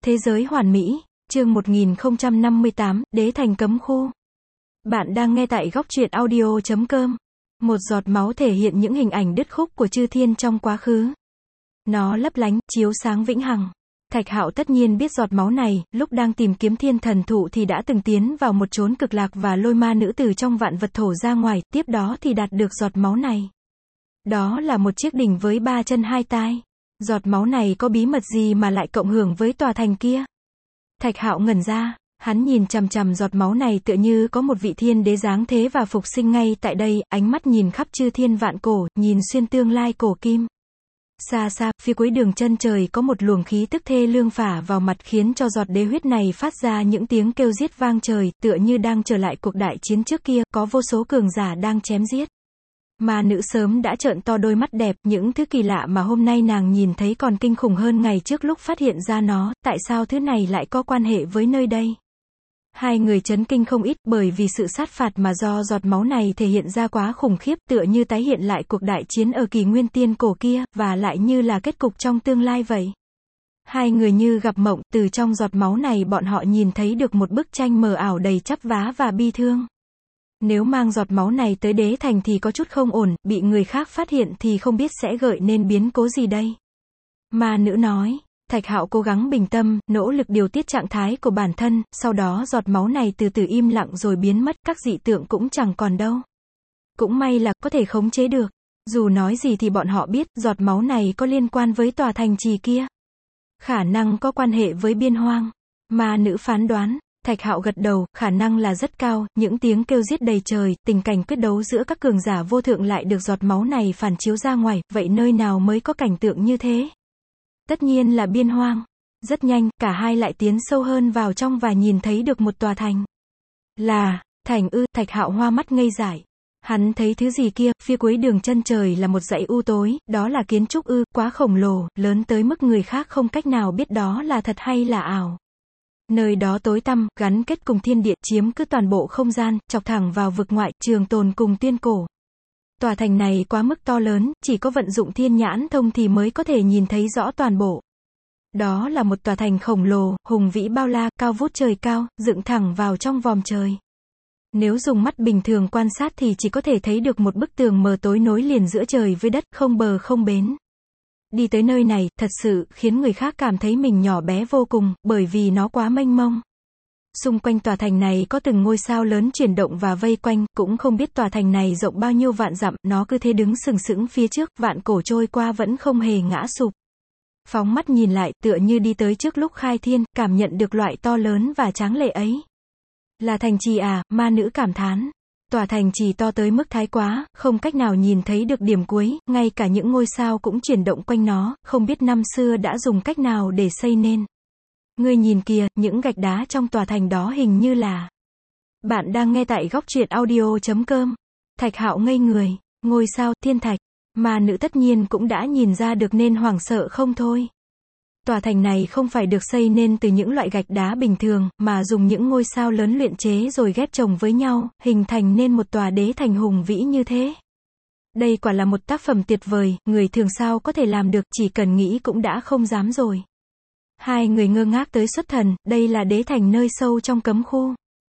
Thế giới hoàn mỹ, chương 1058, Đế thành cấm khu. Bạn đang nghe tại góc truyện audio.com. Một giọt máu thể hiện những hình ảnh đứt khúc của chư thiên trong quá khứ. Nó lấp lánh, chiếu sáng vĩnh hằng. Thạch Hạo tất nhiên biết giọt máu này, lúc đang tìm kiếm thiên thần thụ thì đã từng tiến vào một chốn cực lạc và lôi ma nữ từ trong vạn vật thổ ra ngoài, tiếp đó thì đạt được giọt máu này. Đó là một chiếc đỉnh với 3 chân 2 tai. Giọt máu này có bí mật gì mà lại cộng hưởng với tòa thành kia? Thạch Hạo ngẩn ra, hắn nhìn chằm chằm giọt máu này tựa như có một vị thiên đế giáng thế và phục sinh ngay tại đây, ánh mắt nhìn khắp chư thiên vạn cổ, nhìn xuyên tương lai cổ kim. Xa xa, phía cuối đường chân trời có một luồng khí tức thê lương phả vào mặt khiến cho giọt đế huyết này phát ra những tiếng kêu giết vang trời, tựa như đang trở lại cuộc đại chiến trước kia, có vô số cường giả đang chém giết. Ma nữ sớm đã trợn to đôi mắt đẹp, những thứ kỳ lạ mà hôm nay nàng nhìn thấy còn kinh khủng hơn ngày trước lúc phát hiện ra nó, tại sao thứ này lại có quan hệ với nơi đây? Hai người chấn kinh không ít, bởi vì sự sát phạt mà do giọt máu này thể hiện ra quá khủng khiếp, tựa như tái hiện lại cuộc đại chiến ở kỷ nguyên tiên cổ kia, và lại như là kết cục trong tương lai vậy. Hai người như gặp mộng, từ trong giọt máu này bọn họ nhìn thấy được một bức tranh mờ ảo đầy chắp vá và bi thương. Nếu mang giọt máu này tới đế thành thì có chút không ổn, bị người khác phát hiện thì không biết sẽ gợi nên biến cố gì đây. Ma nữ nói. Thạch Hạo cố gắng bình tâm, nỗ lực điều tiết trạng thái của bản thân, sau đó giọt máu này từ từ im lặng rồi biến mất, các dị tượng cũng chẳng còn đâu. Cũng may là có thể khống chế được. Dù nói gì thì bọn họ biết, giọt máu này có liên quan với tòa thành trì kia. Khả năng có quan hệ với biên hoang. Ma nữ phán đoán. Thạch Hạo gật đầu, khả năng là rất cao, những tiếng kêu giết đầy trời, tình cảnh quyết đấu giữa các cường giả vô thượng lại được giọt máu này phản chiếu ra ngoài, vậy nơi nào mới có cảnh tượng như thế? Tất nhiên là biên hoang. Rất nhanh, cả hai lại tiến sâu hơn vào trong và nhìn thấy được một tòa thành. Là, thành ư? Thạch Hạo hoa mắt ngây dại. Hắn thấy thứ gì kia, phía cuối đường chân trời là một dãy u tối, đó là kiến trúc ư? Quá khổng lồ, lớn tới mức người khác không cách nào biết đó là thật hay là ảo. Nơi đó tối tăm, gắn kết cùng thiên địa, chiếm cứ toàn bộ không gian, chọc thẳng vào vực ngoại, trường tồn cùng tiên cổ. Tòa thành này quá mức to lớn, chỉ có vận dụng thiên nhãn thông thì mới có thể nhìn thấy rõ toàn bộ. Đó là một tòa thành khổng lồ, hùng vĩ bao la, cao vút trời cao, dựng thẳng vào trong vòm trời. Nếu dùng mắt bình thường quan sát thì chỉ có thể thấy được một bức tường mờ tối nối liền giữa trời với đất, không bờ không bến. Đi tới nơi này, thật sự, khiến người khác cảm thấy mình nhỏ bé vô cùng, bởi vì nó quá mênh mông. Xung quanh tòa thành này có từng ngôi sao lớn chuyển động và vây quanh, cũng không biết tòa thành này rộng bao nhiêu vạn dặm, nó cứ thế đứng sừng sững phía trước, vạn cổ trôi qua vẫn không hề ngã sụp. Phóng mắt nhìn lại, tựa như đi tới trước lúc khai thiên, cảm nhận được loại to lớn và tráng lệ ấy. Là thành trì à? Ma nữ cảm thán. Tòa thành trì to tới mức thái quá, không cách nào nhìn thấy được điểm cuối, ngay cả những ngôi sao cũng chuyển động quanh nó, không biết năm xưa đã dùng cách nào để xây nên. Ngươi nhìn kìa, những gạch đá trong tòa thành đó hình như là... Bạn đang nghe tại góc truyện audio.com. Thạch Hạo ngây người, ngôi sao, thiên thạch. Ma nữ tất nhiên cũng đã nhìn ra được nên hoảng sợ không thôi. Tòa thành này không phải được xây nên từ những loại gạch đá bình thường, mà dùng những ngôi sao lớn luyện chế rồi ghép chồng với nhau, hình thành nên một tòa đế thành hùng vĩ như thế. Đây quả là một tác phẩm tuyệt vời, người thường sao có thể làm được, chỉ cần nghĩ cũng đã không dám rồi. Hai người ngơ ngác tới xuất thần, đây là đế thành nơi sâu trong cấm khu.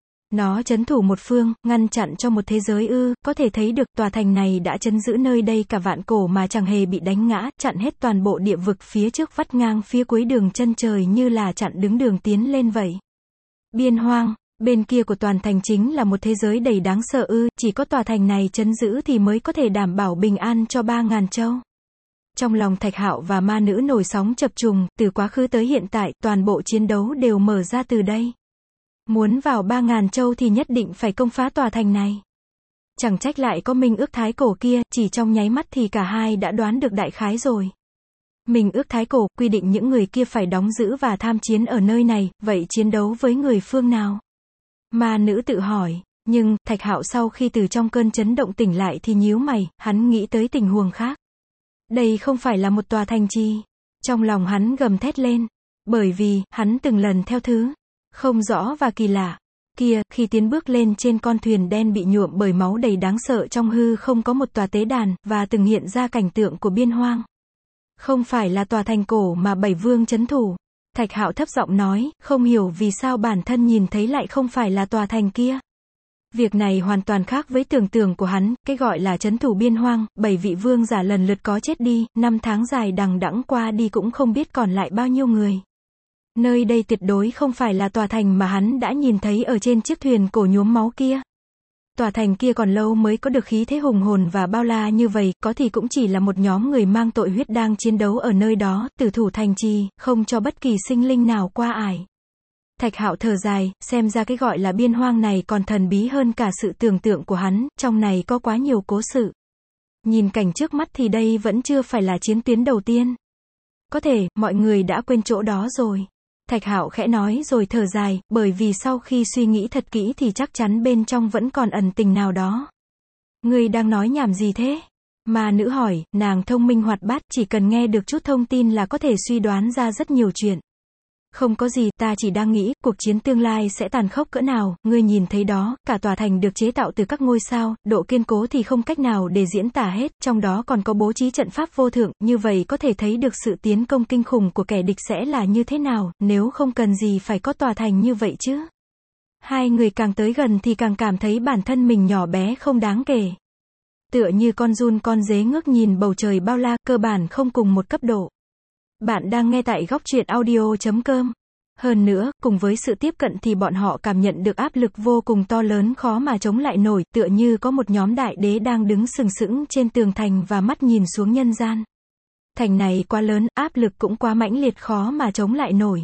Nó trấn thủ một phương, ngăn chặn cho một thế giới ư? Có thể thấy được tòa thành này đã trấn giữ nơi đây cả vạn cổ mà chẳng hề bị đánh ngã, chặn hết toàn bộ địa vực phía trước, vắt ngang phía cuối đường chân trời như là chặn đứng đường tiến lên vậy. Biên hoang, bên kia của toàn thành chính là một thế giới đầy đáng sợ ư? Chỉ có tòa thành này trấn giữ thì mới có thể đảm bảo bình an cho 3.000 châu. Trong lòng Thạch Hạo và ma nữ nổi sóng chập trùng, từ quá khứ tới hiện tại, toàn bộ chiến đấu đều mở ra từ đây. Muốn vào 3.000 châu thì nhất định phải công phá tòa thành này. Chẳng trách lại có minh ước thái cổ kia, chỉ trong nháy mắt thì cả hai đã đoán được đại khái rồi. Minh ước thái cổ, quy định những người kia phải đóng giữ và tham chiến ở nơi này, vậy chiến đấu với người phương nào? Ma nữ tự hỏi, nhưng, Thạch Hạo sau khi từ trong cơn chấn động tỉnh lại thì nhíu mày, hắn nghĩ tới tình huống khác. Đây không phải là một tòa thành trì. Trong lòng hắn gầm thét lên. Bởi vì, hắn từng lần theo thứ không rõ và kỳ lạ kia, khi tiến bước lên trên con thuyền đen bị nhuộm bởi máu đầy đáng sợ, trong hư không có một tòa tế đàn, và từng hiện ra cảnh tượng của biên hoang. Không phải là tòa thành cổ mà 7 vương trấn thủ. Thạch Hạo thấp giọng nói, không hiểu vì sao bản thân nhìn thấy lại không phải là tòa thành kia. Việc này hoàn toàn khác với tưởng tượng của hắn, cái gọi là trấn thủ biên hoang, 7 vị vương giả lần lượt có chết đi, 5 tháng dài đằng đẵng qua đi cũng không biết còn lại bao nhiêu người. Nơi đây tuyệt đối không phải là tòa thành mà hắn đã nhìn thấy ở trên chiếc thuyền cổ nhuốm máu kia. Tòa thành kia còn lâu mới có được khí thế hùng hồn và bao la như vậy, có thì cũng chỉ là một nhóm người mang tội huyết đang chiến đấu ở nơi đó, tử thủ thành trì, không cho bất kỳ sinh linh nào qua ải. Thạch Hạo thở dài, xem ra cái gọi là biên hoang này còn thần bí hơn cả sự tưởng tượng của hắn, trong này có quá nhiều cố sự. Nhìn cảnh trước mắt thì đây vẫn chưa phải là chiến tuyến đầu tiên. Có thể, mọi người đã quên chỗ đó rồi. Thạch Hạo khẽ nói rồi thở dài, bởi vì sau khi suy nghĩ thật kỹ thì chắc chắn bên trong vẫn còn ẩn tình nào đó. Ngươi đang nói nhảm gì thế? Ma nữ hỏi, nàng thông minh hoạt bát, chỉ cần nghe được chút thông tin là có thể suy đoán ra rất nhiều chuyện. Không có gì, ta chỉ đang nghĩ, cuộc chiến tương lai sẽ tàn khốc cỡ nào, ngươi nhìn thấy đó, cả tòa thành được chế tạo từ các ngôi sao, độ kiên cố thì không cách nào để diễn tả hết, trong đó còn có bố trí trận pháp vô thượng, như vậy có thể thấy được sự tiến công kinh khủng của kẻ địch sẽ là như thế nào, nếu không cần gì phải có tòa thành như vậy chứ. Hai người càng tới gần thì càng cảm thấy bản thân mình nhỏ bé không đáng kể. Tựa như con giun con dế ngước nhìn bầu trời bao la, cơ bản không cùng một cấp độ. Bạn đang nghe tại góc truyện audio.com. Hơn nữa, cùng với sự tiếp cận thì bọn họ cảm nhận được áp lực vô cùng to lớn khó mà chống lại nổi, tựa như có một nhóm đại đế đang đứng sừng sững trên tường thành và mắt nhìn xuống nhân gian. Thành này quá lớn, áp lực cũng quá mãnh liệt khó mà chống lại nổi.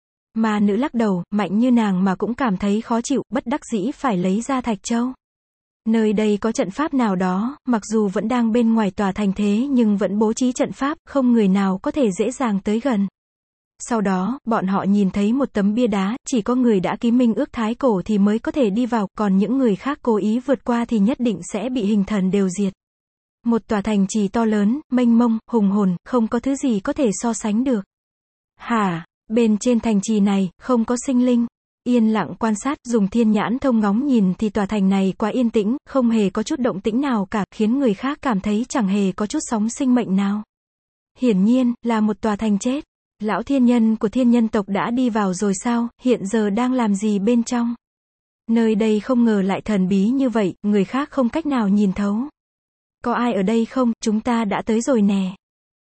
Ma nữ lắc đầu, mạnh như nàng mà cũng cảm thấy khó chịu, bất đắc dĩ phải lấy ra thạch châu. Nơi đây có trận pháp nào đó, mặc dù vẫn đang bên ngoài tòa thành thế nhưng vẫn bố trí trận pháp, không người nào có thể dễ dàng tới gần. Sau đó, bọn họ nhìn thấy một tấm bia đá, chỉ có người đã ký minh ước thái cổ thì mới có thể đi vào, còn những người khác cố ý vượt qua thì nhất định sẽ bị hình thần đều diệt. Một tòa thành trì to lớn, mênh mông, hùng hồn, không có thứ gì có thể so sánh được. Hả, bên trên thành trì này, không có sinh linh. Yên lặng quan sát, dùng thiên nhãn thông ngóng nhìn thì tòa thành này quá yên tĩnh, không hề có chút động tĩnh nào cả, khiến người khác cảm thấy chẳng hề có chút sóng sinh mệnh nào. Hiển nhiên, là một tòa thành chết. Lão thiên nhân của thiên nhân tộc đã đi vào rồi sao, hiện giờ đang làm gì bên trong? Nơi đây không ngờ lại thần bí như vậy, người khác không cách nào nhìn thấu. Có ai ở đây không, chúng ta đã tới rồi nè.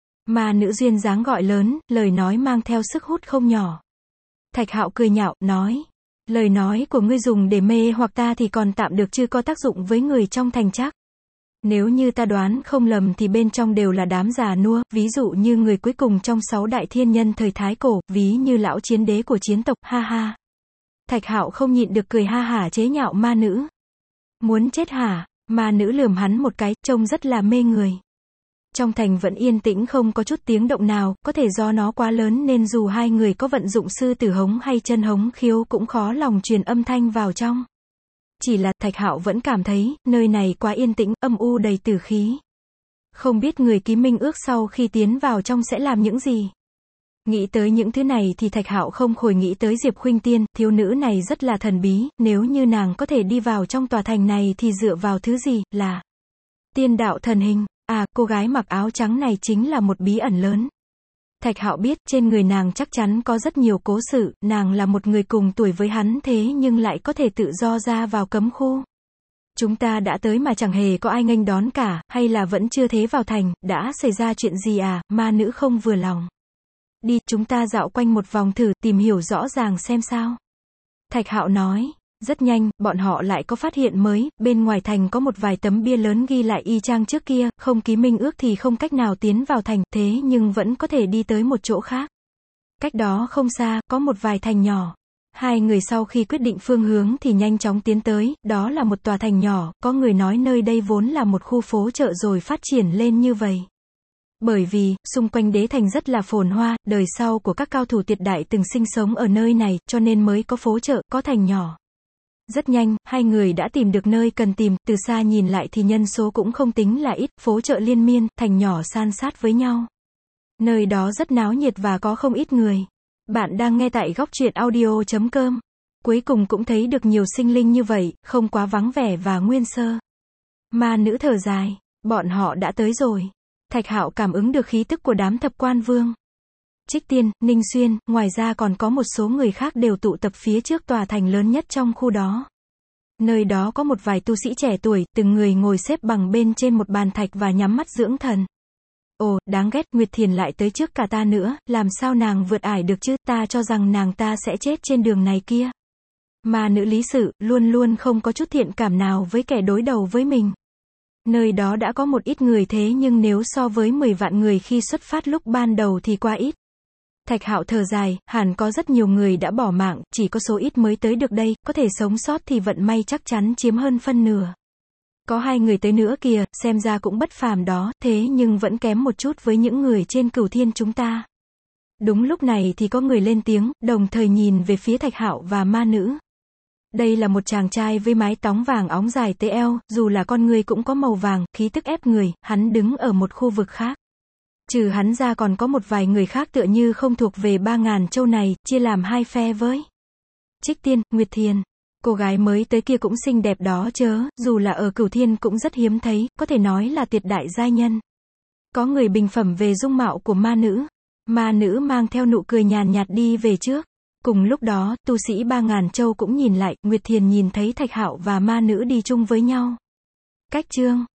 Ma nữ duyên dáng gọi lớn, lời nói mang theo sức hút không nhỏ. Thạch Hạo cười nhạo, nói. Lời nói của ngươi dùng để mê hoặc ta thì còn tạm được chứ có tác dụng với người trong thành chắc. Nếu như ta đoán không lầm thì bên trong đều là đám già nua, ví dụ như người cuối cùng trong 6 đại thiên nhân thời Thái Cổ, ví như lão chiến đế của chiến tộc, ha ha. Thạch Hạo không nhịn được cười ha hả chế nhạo ma nữ. Muốn chết hả? Ma nữ lườm hắn một cái, trông rất là mê người. Trong thành vẫn yên tĩnh không có chút tiếng động nào, có thể do nó quá lớn nên dù hai người có vận dụng sư tử hống hay chân hống khiếu cũng khó lòng truyền âm thanh vào trong. Chỉ là Thạch Hạo vẫn cảm thấy, nơi này quá yên tĩnh, âm u đầy tử khí. Không biết người ký minh ước sau khi tiến vào trong sẽ làm những gì. Nghĩ tới những thứ này thì Thạch Hạo không khỏi nghĩ tới Diệp Khuynh Tiên, thiếu nữ này rất là thần bí, nếu như nàng có thể đi vào trong tòa thành này thì dựa vào thứ gì, là tiên đạo thần hình. À, cô gái mặc áo trắng này chính là một bí ẩn lớn. Thạch Hạo biết, trên người nàng chắc chắn có rất nhiều cố sự, nàng là một người cùng tuổi với hắn thế nhưng lại có thể tự do ra vào cấm khu. Chúng ta đã tới mà chẳng hề có ai nghênh đón cả, hay là vẫn chưa thế vào thành, đã xảy ra chuyện gì à, ma nữ không vừa lòng. Đi, chúng ta dạo quanh một vòng thử, tìm hiểu rõ ràng xem sao. Thạch Hạo nói. Rất nhanh, bọn họ lại có phát hiện mới, bên ngoài thành có một vài tấm bia lớn ghi lại y chang trước kia, không ký minh ước thì không cách nào tiến vào thành, thế nhưng vẫn có thể đi tới một chỗ khác. Cách đó không xa, có một vài thành nhỏ. Hai người sau khi quyết định phương hướng thì nhanh chóng tiến tới, đó là một tòa thành nhỏ, có người nói nơi đây vốn là một khu phố chợ rồi phát triển lên như vậy. Bởi vì, xung quanh đế thành rất là phồn hoa, đời sau của các cao thủ tuyệt đại từng sinh sống ở nơi này, cho nên mới có phố chợ, có thành nhỏ. Rất nhanh, hai người đã tìm được nơi cần tìm, từ xa nhìn lại thì nhân số cũng không tính là ít, phố chợ liên miên, thành nhỏ san sát với nhau. Nơi đó rất náo nhiệt và có không ít người. Bạn đang nghe tại góc truyện audio.com. Cuối cùng cũng thấy được nhiều sinh linh như vậy, không quá vắng vẻ và nguyên sơ. Ma nữ thở dài, bọn họ đã tới rồi. Thạch Hạo cảm ứng được khí tức của đám thập quan vương. Trích Tiên, Ninh Xuyên, ngoài ra còn có một số người khác đều tụ tập phía trước tòa thành lớn nhất trong khu đó. Nơi đó có một vài tu sĩ trẻ tuổi, từng người ngồi xếp bằng bên trên một bàn thạch và nhắm mắt dưỡng thần. Ồ, đáng ghét, Nguyệt Thiền lại tới trước cả ta nữa, làm sao nàng vượt ải được chứ, ta cho rằng nàng ta sẽ chết trên đường này kia. Ma nữ Lý Sự, luôn luôn không có chút thiện cảm nào với kẻ đối đầu với mình. Nơi đó đã có một ít người thế nhưng nếu so với 10 vạn người khi xuất phát lúc ban đầu thì quá ít. Thạch Hạo thở dài, hẳn có rất nhiều người đã bỏ mạng, chỉ có số ít mới tới được đây, có thể sống sót thì vận may chắc chắn chiếm hơn phân nửa. Có 2 người tới nữa kìa, xem ra cũng bất phàm đó, thế nhưng vẫn kém một chút với những người trên Cửu Thiên chúng ta. Đúng lúc này thì có người lên tiếng, đồng thời nhìn về phía Thạch Hạo và ma nữ. Đây là một chàng trai với mái tóc vàng óng dài tới eo, dù là con người cũng có màu vàng, khí tức ép người, hắn đứng ở một khu vực khác. Trừ hắn ra còn có một vài người khác tựa như không thuộc về 3.000 châu này, chia làm 2 phe với Trích Tiên, Nguyệt Thiền. Cô gái mới tới kia cũng xinh đẹp đó chớ, dù là ở Cửu Thiên cũng rất hiếm thấy, có thể nói là tuyệt đại giai nhân. Có người bình phẩm về dung mạo của ma nữ. Ma nữ mang theo nụ cười nhàn nhạt đi về trước. Cùng lúc đó, tu sĩ 3.000 châu cũng nhìn lại, Nguyệt Thiền nhìn thấy Thạch Hạo và ma nữ đi chung với nhau. Cách chương